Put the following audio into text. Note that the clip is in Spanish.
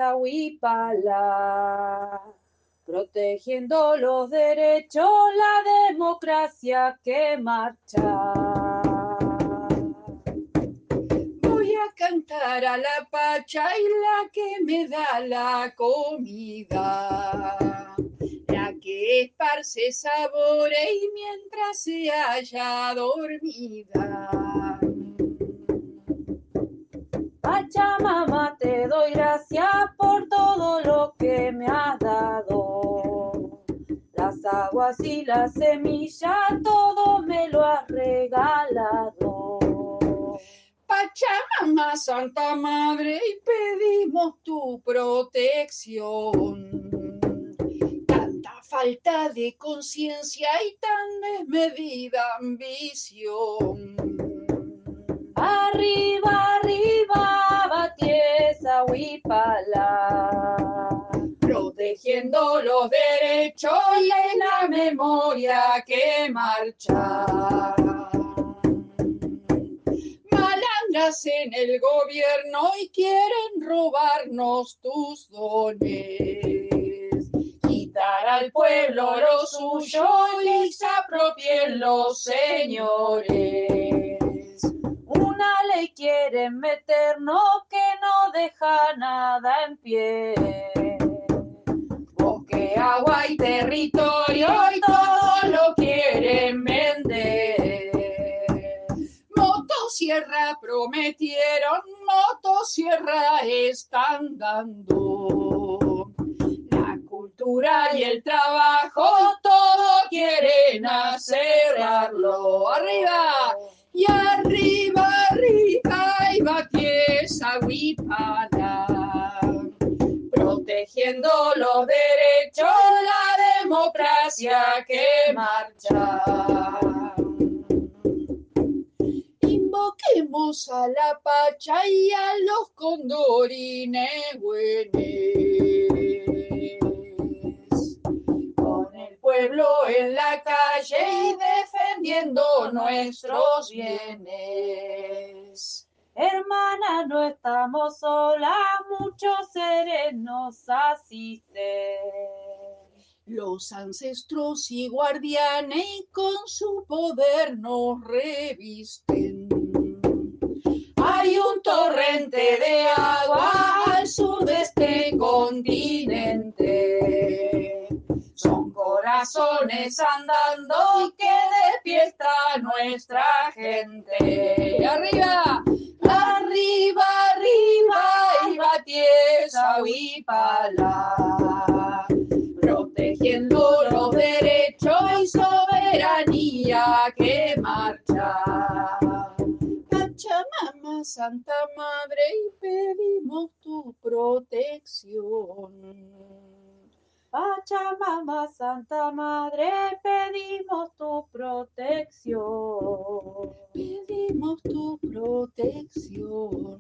Huipala, protegiendo los derechos, la democracia que marcha. Voy a cantar a la pacha y la que me da la comida, la que esparce sabores y mientras se halla dormida. Pachamama, te doy gracias por todo lo que me has dado. Las aguas y las semillas, todo me lo has regalado. Pachamama, Santa Madre, y pedimos tu protección. Tanta falta de conciencia y tan desmedida ambición. Arriba, arriba, Batiesa Huipala, Protegiendo los derechos y la memoria que marcha. Malandras en el gobierno y quieren robarnos tus dones. Quitar al pueblo lo suyo y se apropien los señores. una ley quieren meternos que no deja nada en pie. Bosque, agua y territorio y todo lo quieren vender. Motosierra prometieron, motosierra están dando. La cultura y el trabajo, todo quieren cerrarlo. ¡Arriba! Y arriba, arriba, y Batiesa Huipala, protegiendo los derechos, la democracia que marcha. Invoquemos a la Pacha y a los condorines güenes. Con el pueblo en la calle y defendiendo nuestros bienes. Hermana, no estamos solas, muchos seres nos asisten. Los ancestros y guardianes con su poder nos revisten. Hay un torrente de agua al sur de este continente. Son corazones andando y que despierta nuestra gente. ¡Arriba! ¡Arriba, arriba! Y Batiesa Huipala, protegiendo los derechos y soberanía que marcha. Pachamama, Santa Madre, y pedimos tu protección. Pachamama, Santa Madre, pedimos tu protección. Pedimos tu protección.